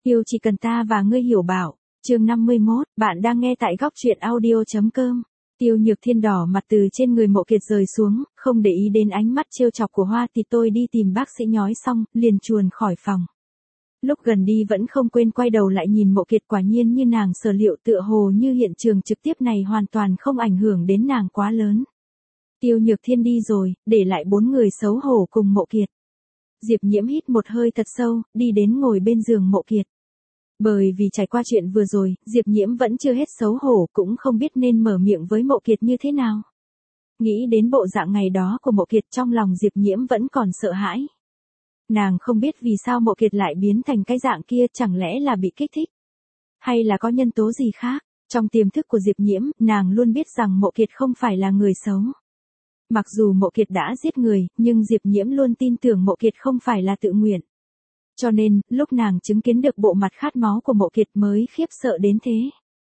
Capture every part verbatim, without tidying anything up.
Yêu chỉ cần ta và ngươi hiểu bảo. Chương năm mươi mốt, bạn đang nghe tại góc truyện audio chấm com. Tiêu Nhược Thiên đỏ mặt từ trên người Mộ Kiệt rời xuống, không để ý đến ánh mắt trêu chọc của Hoa Tỷ. Tôi đi tìm bác sĩ nhói xong, liền chuồn khỏi phòng. Lúc gần đi vẫn không quên quay đầu lại nhìn Mộ Kiệt, quả nhiên như nàng sở liệu, tựa hồ như hiện trường trực tiếp này hoàn toàn không ảnh hưởng đến nàng quá lớn. Tiêu Nhược Thiên đi rồi, để lại bốn người xấu hổ cùng Mộ Kiệt. Diệp Nhiễm hít một hơi thật sâu, đi đến ngồi bên giường Mộ Kiệt. Bởi vì trải qua chuyện vừa rồi, Diệp Nhiễm vẫn chưa hết xấu hổ, cũng không biết nên mở miệng với Mộ Kiệt như thế nào. Nghĩ đến bộ dạng ngày đó của Mộ Kiệt, trong lòng Diệp Nhiễm vẫn còn sợ hãi. Nàng không biết vì sao Mộ Kiệt lại biến thành cái dạng kia, chẳng lẽ là bị kích thích? Hay là có nhân tố gì khác? Trong tiềm thức của Diệp Nhiễm, nàng luôn biết rằng Mộ Kiệt không phải là người xấu. Mặc dù Mộ Kiệt đã giết người, nhưng Diệp Nhiễm luôn tin tưởng Mộ Kiệt không phải là tự nguyện. Cho nên, lúc nàng chứng kiến được bộ mặt khát máu của Mộ Kiệt mới khiếp sợ đến thế.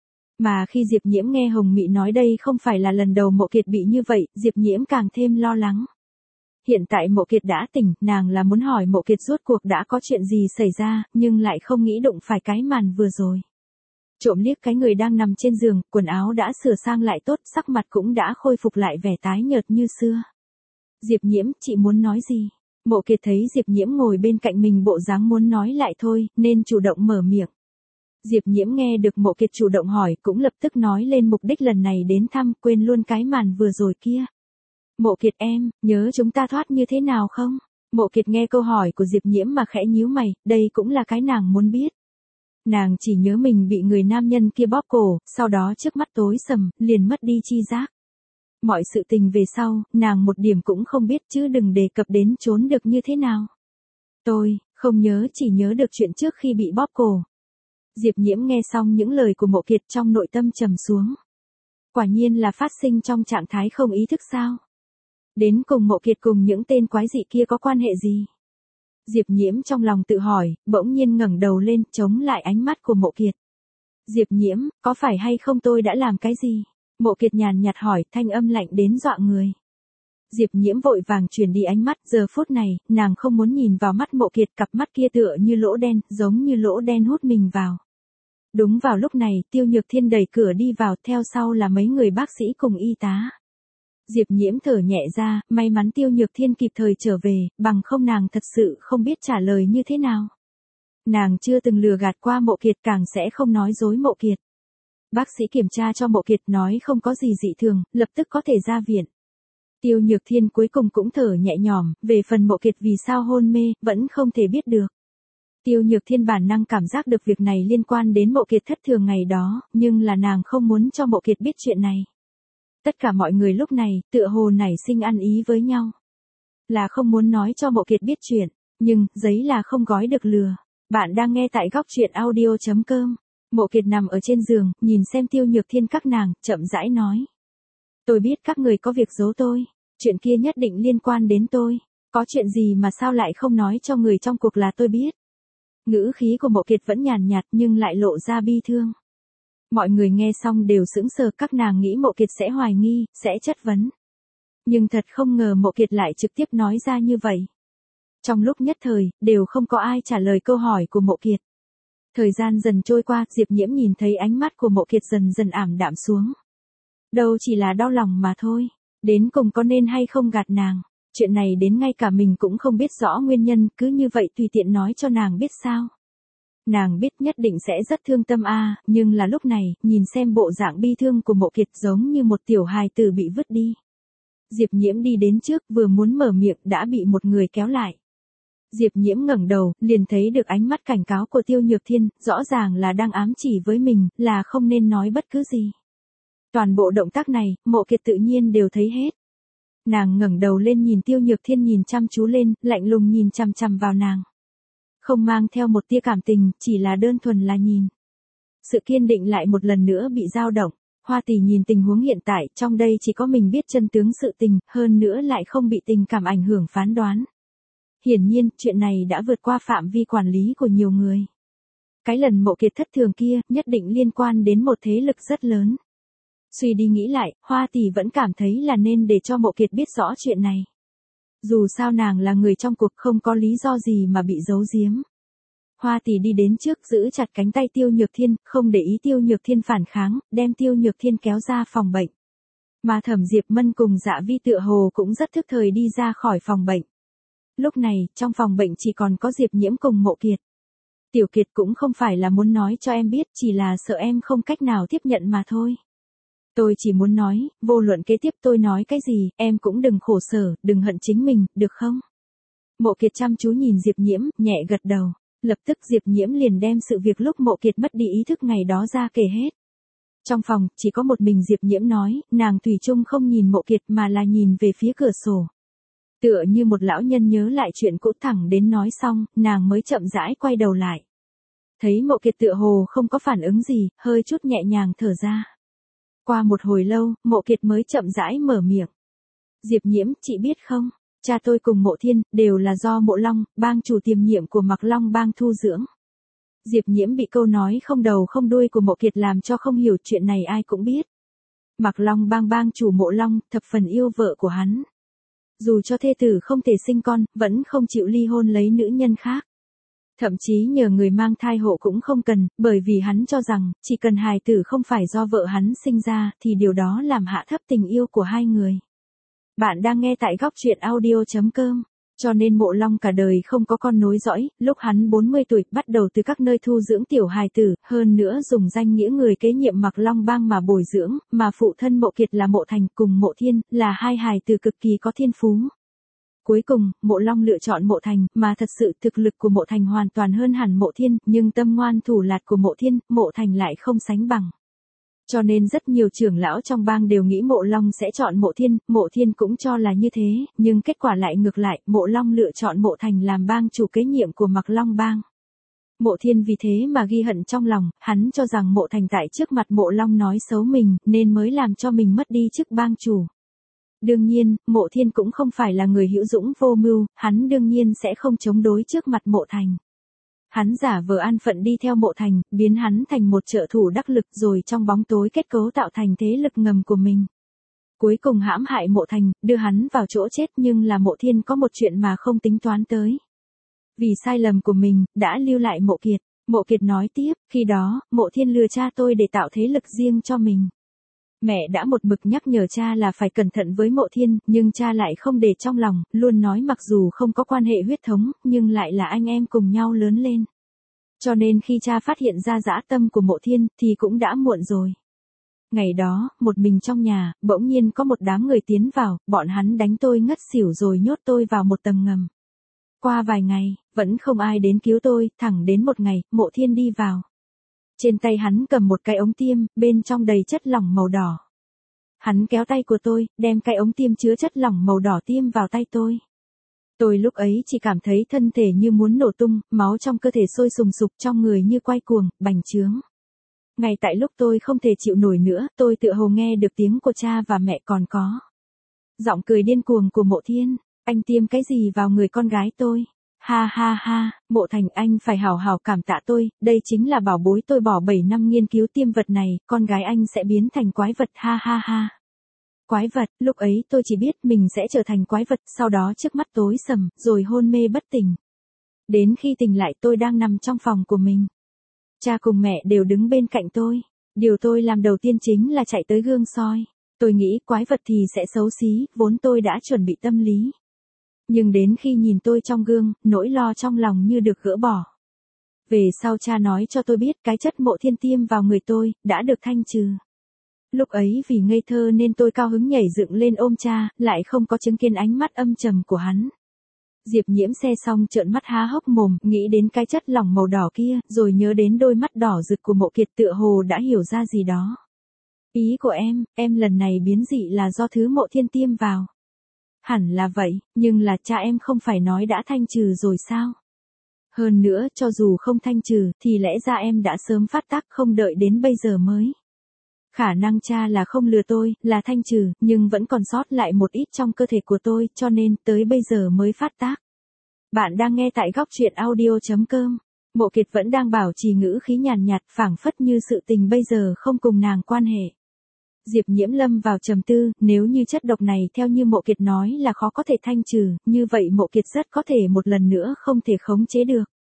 Mà khi Diệp Nhiễm nghe Hồng Mị nói đây không phải là lần đầu Mộ Kiệt bị như vậy, Diệp Nhiễm càng thêm lo lắng. Hiện tại Mộ Kiệt đã tỉnh, nàng là muốn hỏi Mộ Kiệt rốt cuộc đã có chuyện gì xảy ra, nhưng lại không nghĩ đụng phải cái màn vừa rồi. Trộm liếc cái người đang nằm trên giường, quần áo đã sửa sang lại tốt, sắc mặt cũng đã khôi phục lại vẻ tái nhợt như xưa. Diệp Nhiễm, chị muốn nói gì? Mộ Kiệt thấy Diệp Nhiễm ngồi bên cạnh mình bộ dáng muốn nói lại thôi, nên chủ động mở miệng. Diệp Nhiễm nghe được Mộ Kiệt chủ động hỏi, cũng lập tức nói lên mục đích lần này đến thăm, quên luôn cái màn vừa rồi kia. Mộ Kiệt em, nhớ chúng ta thoát như thế nào không? Mộ Kiệt nghe câu hỏi của Diệp Nhiễm mà khẽ nhíu mày, đây cũng là cái nàng muốn biết. Nàng chỉ nhớ mình bị người nam nhân kia bóp cổ, sau đó trước mắt tối sầm, liền mất đi chi giác. Mọi sự tình về sau, nàng một điểm cũng không biết, chứ đừng đề cập đến trốn được như thế nào. Tôi, không nhớ, chỉ nhớ được chuyện trước khi bị bóp cổ. Diệp Nhiễm nghe xong những lời của Mộ Kiệt trong nội tâm trầm xuống. Quả nhiên là phát sinh trong trạng thái không ý thức sao? Đến cùng Mộ Kiệt cùng những tên quái dị kia có quan hệ gì? Diệp Nhiễm trong lòng tự hỏi, bỗng nhiên ngẩng đầu lên, chống lại ánh mắt của Mộ Kiệt. Diệp Nhiễm, có phải hay không tôi đã làm cái gì? Mộ Kiệt nhàn nhạt hỏi, thanh âm lạnh đến dọa người. Diệp Nhiễm vội vàng chuyển đi ánh mắt, giờ phút này, nàng không muốn nhìn vào mắt Mộ Kiệt, cặp mắt kia tựa như lỗ đen, giống như lỗ đen hút mình vào. Đúng vào lúc này, Tiêu Nhược Thiên đẩy cửa đi vào, theo sau là mấy người bác sĩ cùng y tá. Diệp Nhiễm thở nhẹ ra, may mắn Tiêu Nhược Thiên kịp thời trở về, bằng không nàng thật sự không biết trả lời như thế nào. Nàng chưa từng lừa gạt qua Mộ Kiệt, càng sẽ không nói dối Mộ Kiệt. Bác sĩ kiểm tra cho Mộ Kiệt nói không có gì dị thường, lập tức có thể ra viện. Tiêu Nhược Thiên cuối cùng cũng thở nhẹ nhõm, về phần Mộ Kiệt vì sao hôn mê, vẫn không thể biết được. Tiêu Nhược Thiên bản năng cảm giác được việc này liên quan đến Mộ Kiệt thất thường ngày đó, nhưng là nàng không muốn cho Mộ Kiệt biết chuyện này. Tất cả mọi người lúc này, tựa hồ nảy sinh ăn ý với nhau. Là không muốn nói cho Mộ Kiệt biết chuyện, nhưng, giấy là không gói được lừa. Bạn đang nghe tại góc truyện audio chấm com. Mộ Kiệt nằm ở trên giường, nhìn xem Tiêu Nhược Thiên các nàng, chậm rãi nói. Tôi biết các người có việc giấu tôi, chuyện kia nhất định liên quan đến tôi. Có chuyện gì mà sao lại không nói cho người trong cuộc là tôi biết. Ngữ khí của Mộ Kiệt vẫn nhàn nhạt nhưng lại lộ ra bi thương. Mọi người nghe xong đều sững sờ, các nàng nghĩ Mộ Kiệt sẽ hoài nghi, sẽ chất vấn. Nhưng thật không ngờ Mộ Kiệt lại trực tiếp nói ra như vậy. Trong lúc nhất thời, đều không có ai trả lời câu hỏi của Mộ Kiệt. Thời gian dần trôi qua, Diệp Nhiễm nhìn thấy ánh mắt của Mộ Kiệt dần dần ảm đạm xuống. Đâu chỉ là đau lòng mà thôi, đến cùng có nên hay không gạt nàng, chuyện này đến ngay cả mình cũng không biết rõ nguyên nhân, cứ như vậy tùy tiện nói cho nàng biết sao. Nàng biết nhất định sẽ rất thương tâm a, à, nhưng là lúc này, nhìn xem bộ dạng bi thương của Mộ Kiệt giống như một tiểu hài tử bị vứt đi. Diệp Nhiễm đi đến trước, vừa muốn mở miệng đã bị một người kéo lại. Diệp Nhiễm ngẩng đầu, liền thấy được ánh mắt cảnh cáo của Tiêu Nhược Thiên, rõ ràng là đang ám chỉ với mình, là không nên nói bất cứ gì. Toàn bộ động tác này, Mộ Kiệt tự nhiên đều thấy hết. Nàng ngẩng đầu lên nhìn Tiêu Nhược Thiên nhìn chăm chú lên, lạnh lùng nhìn chằm chằm vào nàng. Không mang theo một tia cảm tình, chỉ là đơn thuần là nhìn. Sự kiên định lại một lần nữa bị dao động. Hoa Tỷ nhìn tình huống hiện tại, trong đây chỉ có mình biết chân tướng sự tình, hơn nữa lại không bị tình cảm ảnh hưởng phán đoán. Hiển nhiên, chuyện này đã vượt qua phạm vi quản lý của nhiều người. Cái lần Mộ Kiệt thất thường kia, nhất định liên quan đến một thế lực rất lớn. Suy đi nghĩ lại, Hoa Tỷ vẫn cảm thấy là nên để cho Mộ Kiệt biết rõ chuyện này. Dù sao nàng là người trong cuộc, không có lý do gì mà bị giấu giếm. Hoa Tỷ đi đến trước giữ chặt cánh tay Tiêu Nhược Thiên, không để ý Tiêu Nhược Thiên phản kháng, đem Tiêu Nhược Thiên kéo ra phòng bệnh. Mà Thẩm Diệp Mân cùng Dạ Vi tựa hồ cũng rất thức thời đi ra khỏi phòng bệnh. Lúc này, trong phòng bệnh chỉ còn có Diệp Nhiễm cùng Mộ Kiệt. Tiểu Kiệt cũng không phải là muốn nói cho em biết, chỉ là sợ em không cách nào tiếp nhận mà thôi. Tôi chỉ muốn nói, vô luận kế tiếp tôi nói cái gì, em cũng đừng khổ sở, đừng hận chính mình, được không? Mộ Kiệt chăm chú nhìn Diệp Nhiễm, nhẹ gật đầu. Lập tức Diệp Nhiễm liền đem sự việc lúc Mộ Kiệt mất đi ý thức ngày đó ra kể hết. Trong phòng, chỉ có một mình Diệp Nhiễm nói, nàng thủy chung không nhìn Mộ Kiệt mà là nhìn về phía cửa sổ. Tựa như một lão nhân nhớ lại chuyện cũ, thẳng đến nói xong, nàng mới chậm rãi quay đầu lại. Thấy Mộ Kiệt tựa hồ không có phản ứng gì, hơi chút nhẹ nhàng thở ra. Qua một hồi lâu, Mộ Kiệt mới chậm rãi mở miệng. Diệp Nhiễm, chị biết không, cha tôi cùng Mộ Thiên, đều là do Mộ Long, bang chủ tiềm nhiệm của Mặc Long bang thu dưỡng. Diệp Nhiễm bị câu nói không đầu không đuôi của Mộ Kiệt làm cho không hiểu, chuyện này ai cũng biết. Mặc Long bang bang chủ Mộ Long, thập phần yêu vợ của hắn. Dù cho thê tử không thể sinh con, vẫn không chịu ly hôn lấy nữ nhân khác. Thậm chí nhờ người mang thai hộ cũng không cần, bởi vì hắn cho rằng, chỉ cần hài tử không phải do vợ hắn sinh ra, thì điều đó làm hạ thấp tình yêu của hai người. Bạn đang nghe tại góc truyện audio chấm com. Cho nên Mộ Long cả đời không có con nối dõi, lúc hắn bốn mươi tuổi bắt đầu từ các nơi thu dưỡng tiểu hài tử, hơn nữa dùng danh nghĩa người kế nhiệm Mặc Long bang mà bồi dưỡng, mà phụ thân Mộ Kiệt là Mộ Thành cùng Mộ Thiên, là hai hài tử cực kỳ có thiên phú. Cuối cùng, Mộ Long lựa chọn Mộ Thành, mà thật sự thực lực của Mộ Thành hoàn toàn hơn hẳn Mộ Thiên, nhưng tâm ngoan thủ lạt của Mộ Thiên, Mộ Thành lại không sánh bằng. Cho nên rất nhiều trưởng lão trong bang đều nghĩ Mộ Long sẽ chọn Mộ Thiên, Mộ Thiên cũng cho là như thế, nhưng kết quả lại ngược lại, Mộ Long lựa chọn Mộ Thành làm bang chủ kế nhiệm của Mặc Long bang. Mộ Thiên vì thế mà ghi hận trong lòng, hắn cho rằng Mộ Thành tại trước mặt Mộ Long nói xấu mình, nên mới làm cho mình mất đi chức bang chủ. Đương nhiên, Mộ Thiên cũng không phải là người hữu dũng vô mưu, hắn đương nhiên sẽ không chống đối trước mặt Mộ Thành. Hắn giả vờ an phận đi theo Mộ Thành, biến hắn thành một trợ thủ đắc lực rồi trong bóng tối kết cấu tạo thành thế lực ngầm của mình. Cuối cùng hãm hại Mộ Thành, đưa hắn vào chỗ chết, nhưng là Mộ Thiên có một chuyện mà không tính toán tới. Vì sai lầm của mình, đã lưu lại Mộ Kiệt. Mộ Kiệt nói tiếp, khi đó, Mộ Thiên lừa cha tôi để tạo thế lực riêng cho mình. Mẹ đã một mực nhắc nhở cha là phải cẩn thận với Mộ Thiên, nhưng cha lại không để trong lòng, luôn nói mặc dù không có quan hệ huyết thống, nhưng lại là anh em cùng nhau lớn lên. Cho nên khi cha phát hiện ra dã tâm của Mộ Thiên, thì cũng đã muộn rồi. Ngày đó, một mình trong nhà, bỗng nhiên có một đám người tiến vào, bọn hắn đánh tôi ngất xỉu rồi nhốt tôi vào một tầng ngầm. Qua vài ngày, vẫn không ai đến cứu tôi, thẳng đến một ngày, Mộ Thiên đi vào. Trên tay hắn cầm một cái ống tiêm, bên trong đầy chất lỏng màu đỏ. Hắn kéo tay của tôi, đem cái ống tiêm chứa chất lỏng màu đỏ tiêm vào tay tôi. Tôi lúc ấy chỉ cảm thấy thân thể như muốn nổ tung, máu trong cơ thể sôi sùng sục, trong người như quay cuồng, bành trướng. Ngay tại lúc tôi không thể chịu nổi nữa, tôi tựa hồ nghe được tiếng của cha và mẹ, còn có giọng cười điên cuồng của Mộ Thiên. Anh tiêm cái gì vào người con gái tôi? Ha ha ha, Mộ Thành, anh phải hào hào cảm tạ tôi, đây chính là bảo bối tôi bỏ bảy năm nghiên cứu tiêm vật này, con gái anh sẽ biến thành quái vật, ha ha ha. Quái vật, lúc ấy tôi chỉ biết mình sẽ trở thành quái vật, sau đó trước mắt tối sầm, rồi hôn mê bất tỉnh. Đến khi tỉnh lại tôi đang nằm trong phòng của mình. Cha cùng mẹ đều đứng bên cạnh tôi. Điều tôi làm đầu tiên chính là chạy tới gương soi. Tôi nghĩ quái vật thì sẽ xấu xí, vốn tôi đã chuẩn bị tâm lý. Nhưng đến khi nhìn tôi trong gương, nỗi lo trong lòng như được gỡ bỏ. Về sau cha nói cho tôi biết cái chất Mộ Thiên tiêm vào người tôi, đã được thanh trừ. Lúc ấy vì ngây thơ nên tôi cao hứng nhảy dựng lên ôm cha, lại không có chứng kiến ánh mắt âm trầm của hắn. Diệp Nhiễm xe xong trợn mắt há hốc mồm, nghĩ đến cái chất lỏng màu đỏ kia, rồi nhớ đến đôi mắt đỏ rực của Mộ Kiệt, tựa hồ đã hiểu ra gì đó. Ý của em, em lần này biến dị là do thứ Mộ Thiên tiêm vào. Hẳn là vậy, nhưng là cha em không phải nói đã thanh trừ rồi sao? Hơn nữa, cho dù không thanh trừ, thì lẽ ra em đã sớm phát tác, không đợi đến bây giờ mới. Khả năng cha là không lừa tôi, là thanh trừ, nhưng vẫn còn sót lại một ít trong cơ thể của tôi, cho nên tới bây giờ mới phát tác. Bạn đang nghe tại góc truyện audio chấm com. Mộ Kiệt vẫn đang bảo trì ngữ khí nhàn nhạt, phảng phất như sự tình bây giờ không cùng nàng quan hệ. Diệp Nhiễm lâm vào trầm tư, nếu như chất độc này theo như Mộ Kiệt nói là khó có thể thanh trừ, như vậy Mộ Kiệt rất có thể một lần nữa không thể khống chế được.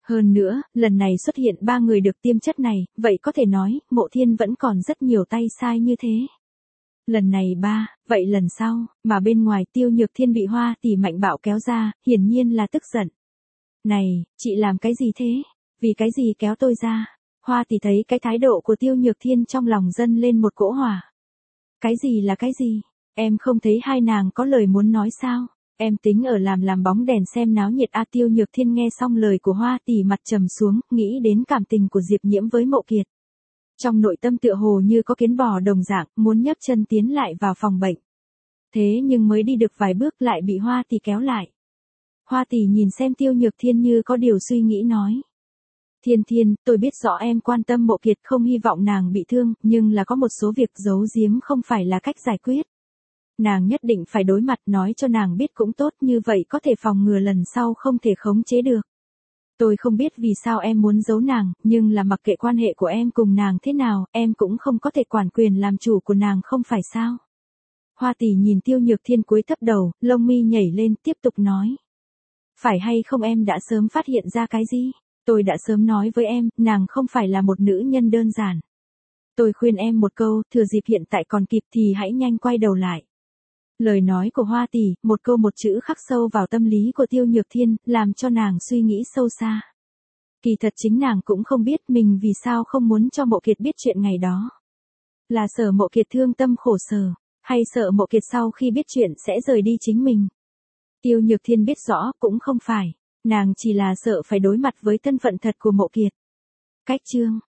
Hơn nữa, lần này xuất hiện ba người được tiêm chất này, vậy có thể nói, Mộ Thiên vẫn còn rất nhiều tay sai như thế. Lần này ba, vậy lần sau, mà bên ngoài Tiêu Nhược Thiên bị Hoa Tỷ mạnh bạo kéo ra, hiển nhiên là tức giận. Này, chị làm cái gì thế? Vì cái gì kéo tôi ra? Hoa Tỷ thấy cái thái độ của Tiêu Nhược Thiên trong lòng dâng lên một cỗ hỏa. Cái gì là cái gì? Em không thấy hai nàng có lời muốn nói sao? Em tính ở làm làm bóng đèn xem náo nhiệt a. Tiêu Nhược Thiên nghe xong lời của Hoa Tỷ mặt trầm xuống, nghĩ đến cảm tình của Diệp Nhiễm với Mộ Kiệt. Trong nội tâm tựa hồ như có kiến bò đồng dạng, muốn nhấc chân tiến lại vào phòng bệnh. Thế nhưng mới đi được vài bước lại bị Hoa Tỷ kéo lại. Hoa Tỷ nhìn xem Tiêu Nhược Thiên như có điều suy nghĩ nói. Thiên Thiên, tôi biết rõ em quan tâm Mộ Kiệt, không hy vọng nàng bị thương, nhưng là có một số việc giấu giếm không phải là cách giải quyết. Nàng nhất định phải đối mặt, nói cho nàng biết cũng tốt, như vậy có thể phòng ngừa lần sau không thể khống chế được. Tôi không biết vì sao em muốn giấu nàng, nhưng là mặc kệ quan hệ của em cùng nàng thế nào, em cũng không có thể quản quyền làm chủ của nàng không phải sao. Hoa Tỷ nhìn Tiêu Nhược Thiên cúi thấp đầu, lông mi nhảy lên tiếp tục nói. Phải hay không em đã sớm phát hiện ra cái gì? Tôi đã sớm nói với em, nàng không phải là một nữ nhân đơn giản. Tôi khuyên em một câu, thừa dịp hiện tại còn kịp thì hãy nhanh quay đầu lại. Lời nói của Hoa Tỷ, một câu một chữ khắc sâu vào tâm lý của Tiêu Nhược Thiên, làm cho nàng suy nghĩ sâu xa. Kỳ thật chính nàng cũng không biết mình vì sao không muốn cho Mộ Kiệt biết chuyện ngày đó. Là sợ Mộ Kiệt thương tâm khổ sở, hay sợ Mộ Kiệt sau khi biết chuyện sẽ rời đi chính mình. Tiêu Nhược Thiên biết rõ, cũng không phải, nàng chỉ là sợ phải đối mặt với thân phận thật của Mộ Kiệt. Cách chương